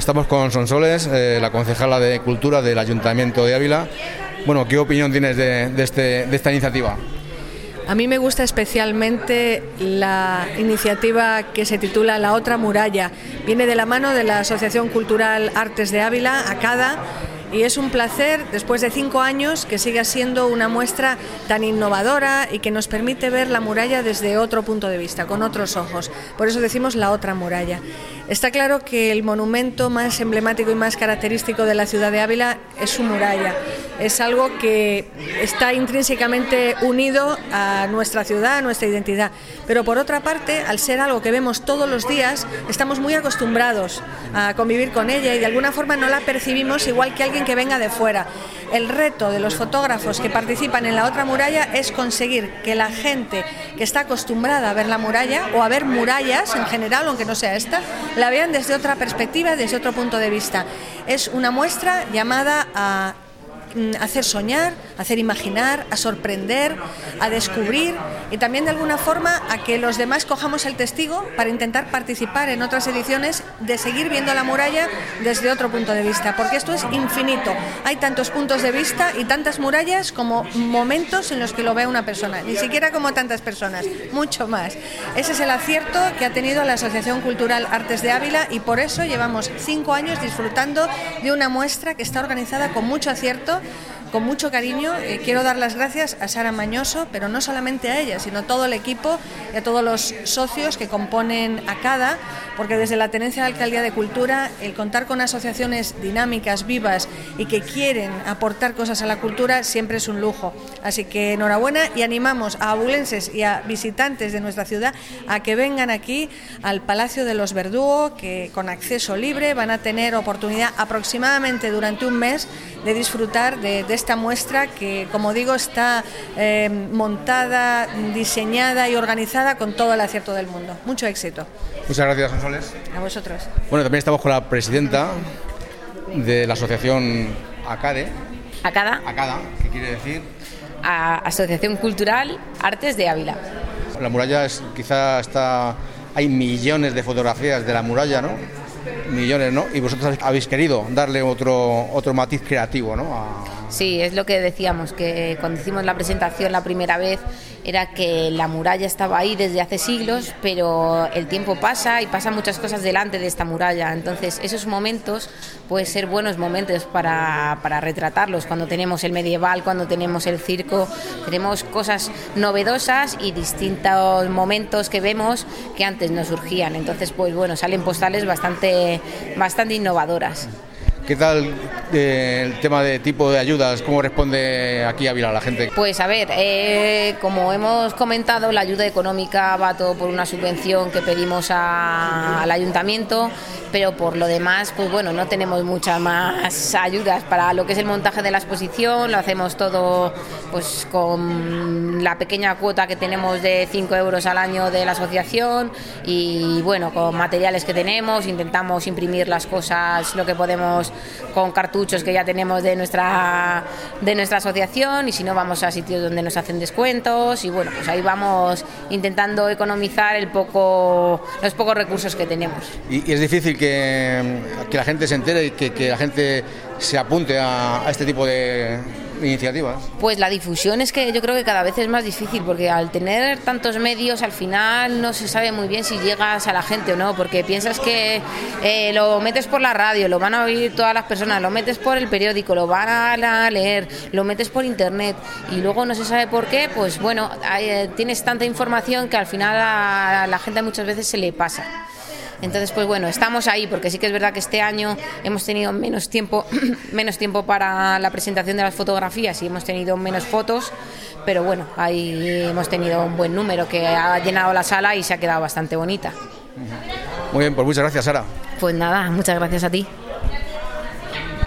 estamos con Sonsoles, la concejala de Cultura del Ayuntamiento de Ávila. Bueno, ¿qué opinión tienes de esta iniciativa? A mí me gusta especialmente la iniciativa que se titula La Otra Muralla. Viene de la mano de la Asociación Cultural Artes de Ávila, ACADA, y es un placer, después de 5 años, que siga siendo una muestra tan innovadora y que nos permite ver la muralla desde otro punto de vista, con otros ojos. Por eso decimos La Otra Muralla. Está claro que el monumento más emblemático y más característico de la ciudad de Ávila es su muralla. Es algo que está intrínsecamente unido a nuestra ciudad, a nuestra identidad. Pero por otra parte, al ser algo que vemos todos los días, estamos muy acostumbrados a convivir con ella y de alguna forma no la percibimos igual que alguien que venga de fuera. El reto de los fotógrafos que participan en La Otra Muralla es conseguir que la gente que está acostumbrada a ver la muralla o a ver murallas en general, aunque no sea esta, la vean desde otra perspectiva, desde otro punto de vista. Es una muestra llamada a hacer soñar, a hacer imaginar, a sorprender, a descubrir y también de alguna forma a que los demás cojamos el testigo para intentar participar en otras ediciones de seguir viendo la muralla desde otro punto de vista, porque esto es infinito. Hay tantos puntos de vista y tantas murallas como momentos en los que lo ve una persona, ni siquiera como tantas personas, mucho más. Ese es el acierto que ha tenido la Asociación Cultural Artes de Ávila y por eso llevamos 5 años disfrutando de una muestra que está organizada con mucho acierto, con mucho cariño. Quiero dar las gracias a Sara Mañoso, pero no solamente a ella, sino a todo el equipo y a todos los socios que componen ACADA, porque desde la Tenencia de Alcaldía de Cultura, el contar con asociaciones dinámicas, vivas y que quieren aportar cosas a la cultura siempre es un lujo. Así que enhorabuena y animamos a abulenses y a visitantes de nuestra ciudad a que vengan aquí al Palacio de los Verdugo, que con acceso libre van a tener oportunidad aproximadamente durante un mes de disfrutar de esta muestra que, como digo, está montada, diseñada y organizada con todo el acierto del mundo. Mucho éxito. Muchas gracias, Sonsoles. A vosotros. Bueno, también estamos con la presidenta de la asociación ACADE. ACADA. ACADA, ¿qué quiere decir? Asociación Cultural Artes de Ávila. La muralla hay millones de fotografías de la muralla, ¿no? Millones, ¿no? Y vosotros habéis querido darle otro matiz creativo, ¿no? Sí, es lo que decíamos, que cuando hicimos la presentación la primera vez era que la muralla estaba ahí desde hace siglos, pero el tiempo pasa y pasan muchas cosas delante de esta muralla. Entonces esos momentos pueden ser buenos momentos para retratarlos. Cuando tenemos el medieval, cuando tenemos el circo, tenemos cosas novedosas y distintos momentos que vemos que antes no surgían. Entonces, pues bueno, salen postales bastante innovadoras. ¿Qué tal el tema de tipo de ayudas? ¿Cómo responde aquí Ávila la gente? Pues a ver, como hemos comentado, la ayuda económica va todo por una subvención que pedimos al ayuntamiento, pero por lo demás, pues bueno, no tenemos muchas más ayudas. Para lo que es el montaje de la exposición, lo hacemos todo pues con la pequeña cuota que tenemos de 5 euros al año de la asociación y bueno, con materiales que tenemos, intentamos imprimir las cosas, lo que podemos, con cartuchos que ya tenemos de nuestra asociación y si no vamos a sitios donde nos hacen descuentos y bueno, pues ahí vamos intentando economizar los pocos recursos que tenemos. Y es difícil que la gente se entere y que la gente se apunte a este tipo de iniciativas. Pues la difusión es que yo creo que cada vez es más difícil porque al tener tantos medios al final no se sabe muy bien si llegas a la gente o no, porque piensas que lo metes por la radio, lo van a oír todas las personas, lo metes por el periódico, lo van a leer, lo metes por internet y luego no se sabe por qué, pues bueno, tienes tanta información que al final a la gente muchas veces se le pasa. Entonces, pues bueno, estamos ahí porque sí que es verdad que este año hemos tenido menos tiempo para la presentación de las fotografías y hemos tenido menos fotos, pero bueno, ahí hemos tenido un buen número que ha llenado la sala y se ha quedado bastante bonita. Muy bien, pues muchas gracias, Sara. Pues nada, muchas gracias a ti.